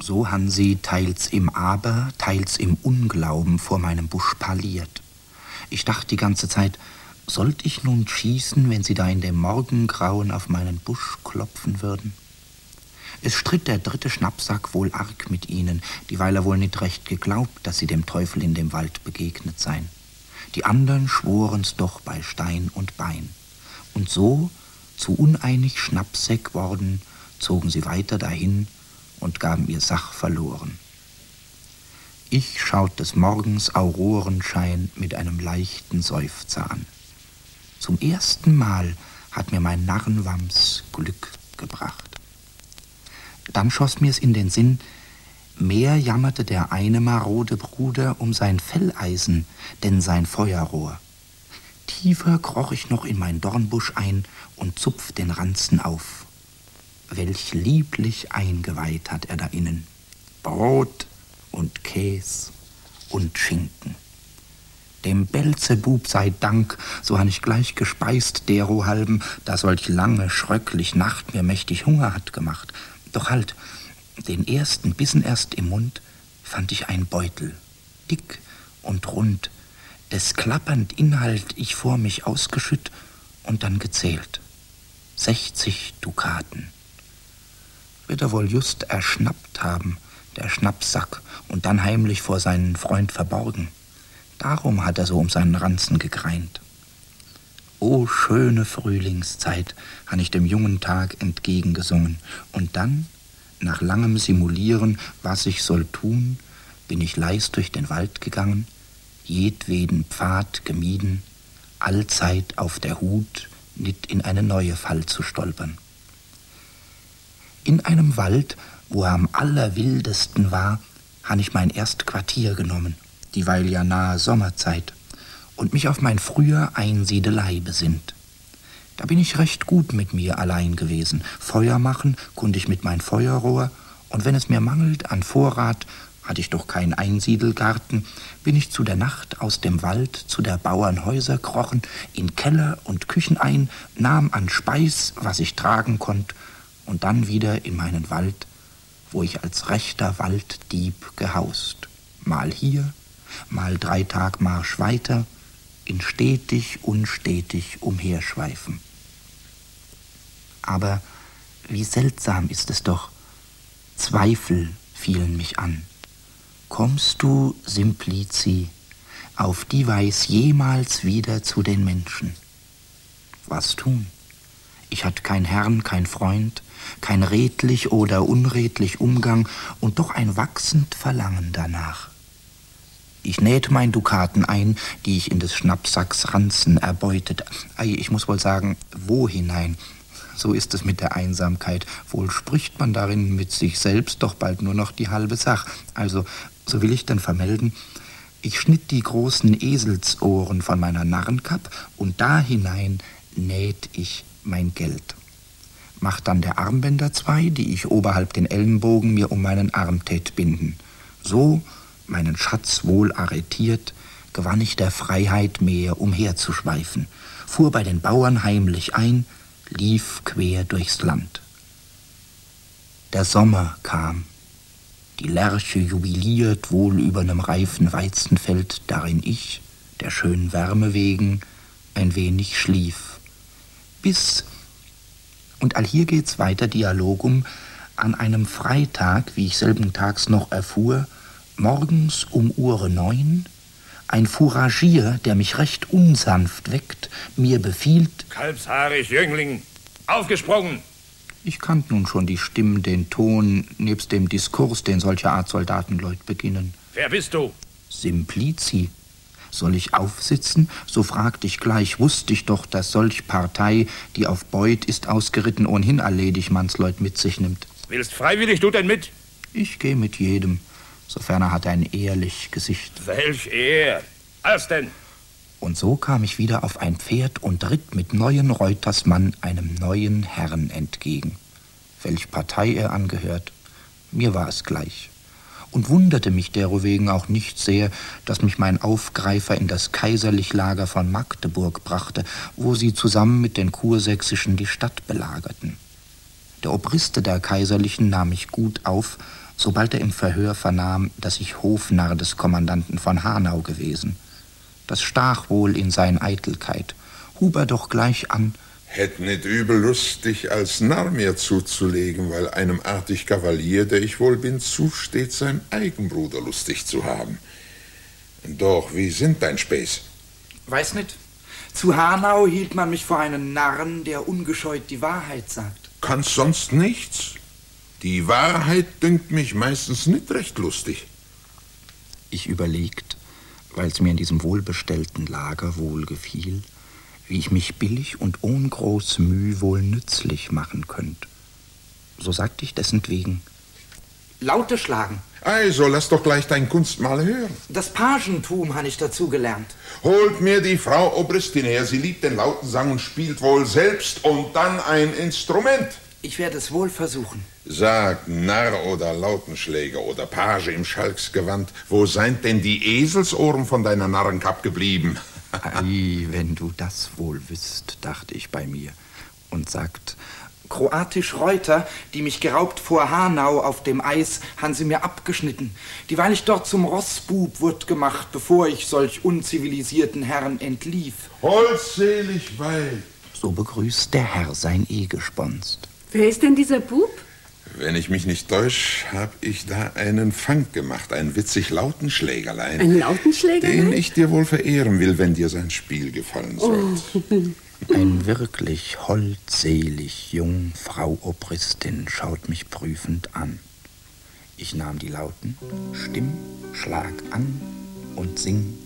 So han sie teils im Aber, teils im Unglauben vor meinem Busch parliert. Ich dachte die ganze Zeit, sollt ich nun schießen, wenn sie da in dem Morgengrauen auf meinen Busch klopfen würden? Es stritt der dritte Schnappsack wohl arg mit ihnen, dieweil er wohl nicht recht geglaubt, dass sie dem Teufel in dem Wald begegnet seien. Die andern schworen's doch bei Stein und Bein. Und so, zu uneinig Schnappsäck worden, zogen sie weiter dahin und gaben ihr Sach verloren. Ich schaut des Morgens Aurorenschein mit einem leichten Seufzer an. Zum ersten Mal hat mir mein Narrenwams Glück gebracht. Dann schoss mir's in den Sinn, mehr jammerte der eine marode Bruder um sein Felleisen, denn sein Feuerrohr. Tiefer kroch ich noch in mein Dornbusch ein und zupf den Ranzen auf. Welch lieblich eingeweiht hat er da innen. Brot und Käs und Schinken. Dem Belzebub sei Dank, so han ich gleich gespeist, derohalben, da solch lange, schröcklich Nacht mir mächtig Hunger hat gemacht. Doch halt, den ersten Bissen erst im Mund fand ich einen Beutel, dick und rund, des klappernd Inhalt ich vor mich ausgeschütt und dann gezählt. 60 Dukaten. Wird er wohl just erschnappt haben, der Schnappsack, und dann heimlich vor seinen Freund verborgen. Darum hat er so um seinen Ranzen gegreint. O schöne Frühlingszeit, han ich dem jungen Tag entgegengesungen. Und dann, nach langem Simulieren, was ich soll tun, bin ich leis durch den Wald gegangen, jedweden Pfad gemieden, allzeit auf der Hut, nit in eine neue Fall zu stolpern. In einem Wald, wo er am allerwildesten war, han ich mein erst Quartier genommen, dieweil ja nahe Sommerzeit, und mich auf mein früher Einsiedelei besinnt. Da bin ich recht gut mit mir allein gewesen. Feuer machen konnte ich mit mein Feuerrohr, und wenn es mir mangelt an Vorrat, hatte ich doch keinen Einsiedelgarten, bin ich zu der Nacht aus dem Wald zu der Bauern Häuser krochen, in Keller und Küchen ein, nahm an Speis, was ich tragen konnt, und dann wieder in meinen Wald, wo ich als rechter Walddieb gehaust. Mal hier, mal 3 Tag Marsch weiter, in stetig, unstetig umherschweifen. Aber wie seltsam ist es doch, Zweifel fielen mich an. Kommst du, Simplici, auf die Weis jemals wieder zu den Menschen? Was tun? Ich hatt kein Herrn, kein Freund, kein redlich oder unredlich Umgang und doch ein wachsend Verlangen danach. Ich näht mein Dukaten ein, die ich in des Schnappsacks Ranzen erbeutet. Ei, ich muss wohl sagen, wo hinein? So ist es mit der Einsamkeit. Wohl spricht man darin mit sich selbst, doch bald nur noch die halbe Sach. Also, so will ich denn vermelden, ich schnitt die großen Eselsohren von meiner Narrenkapp und da hinein näht ich mein Geld. Macht dann der Armbänder 2, die ich oberhalb den Ellenbogen mir um meinen Arm tät binden. So, meinen Schatz wohl arretiert, gewann ich der Freiheit mehr umherzuschweifen, fuhr bei den Bauern heimlich ein, lief quer durchs Land. Der Sommer kam, die Lerche jubiliert wohl über nem reifen Weizenfeld, darin ich, der schönen Wärme wegen, ein wenig schlief. Bis, und allhier geht's weiter Dialogum, an einem Freitag, wie ich selben Tags noch erfuhr, morgens um 9 Uhr, ein Fouragier, der mich recht unsanft weckt, mir befiehlt: Kalbshaarig, Jüngling, aufgesprungen! Ich kannt nun schon die Stimmen, den Ton, nebst dem Diskurs, den solcher Art Soldatenleut beginnen. Wer bist du? Simplici. Soll ich aufsitzen? So fragt ich gleich, wusst ich doch, dass solch Partei, die auf Beut ist ausgeritten, ohnehin alledig Mannsleut mit sich nimmt. Willst freiwillig du denn mit? Ich geh mit jedem, sofern er hat ein ehrlich Gesicht. Welch Ehr? Als denn? Und so kam ich wieder auf ein Pferd und ritt mit neuen Reutersmann einem neuen Herrn entgegen. Welch Partei er angehört, mir war es gleich. Und wunderte mich derowegen auch nicht sehr, dass mich mein Aufgreifer in das kaiserlich Lager von Magdeburg brachte, wo sie zusammen mit den Kursächsischen die Stadt belagerten. Der Obriste der Kaiserlichen nahm mich gut auf, sobald er im Verhör vernahm, dass ich Hofnarr des Kommandanten von Hanau gewesen. Das stach wohl in sein Eitelkeit, hub er doch gleich an: Hätt nicht übel Lust, dich als Narr mir zuzulegen, weil einem artig Kavalier, der ich wohl bin, zusteht, sein Eigenbruder lustig zu haben. Doch, wie sind dein Späß? Weiß nicht. Zu Hanau hielt man mich für einen Narren, der ungescheut die Wahrheit sagt. Kannst sonst nichts. Die Wahrheit dünkt mich meistens nicht recht lustig. Ich überlegt, weil's mir in diesem wohlbestellten Lager wohl gefiel, wie ich mich billig und ohn groß Müh wohl nützlich machen könnt. So sagte ich dessentwegen: Laute schlagen. Also, lass doch gleich dein Kunstmal hören. Das Pagentum han ich dazu gelernt. Holt mir die Frau Obristin her, sie liebt den lauten Sang und spielt wohl selbst und dann ein Instrument. Ich werde es wohl versuchen. Sag, Narr oder Lautenschläger oder Page im Schalksgewand, wo seien denn die Eselsohren von deiner Narrenkapp geblieben? Ei, wenn du das wohl wüsst, dachte ich bei mir, und sagt: Kroatisch Reuter, die mich geraubt vor Hanau auf dem Eis, han sie mir abgeschnitten, dieweil ich dort zum Rossbub wurd gemacht, bevor ich solch unzivilisierten Herren entlief. Holdselig Weib. So begrüßt der Herr sein Ehegesponst. Wer ist denn dieser Bub? Wenn ich mich nicht täusch, hab ich da einen Fang gemacht, ein witzig Lautenschlägerlein. Ein Lautenschlägerlein? Den ich dir wohl verehren will, wenn dir sein Spiel gefallen soll. Ein wirklich holdselig jung Frau Obristin schaut mich prüfend an. Ich nahm die Lauten, Stimm, Schlag an und sing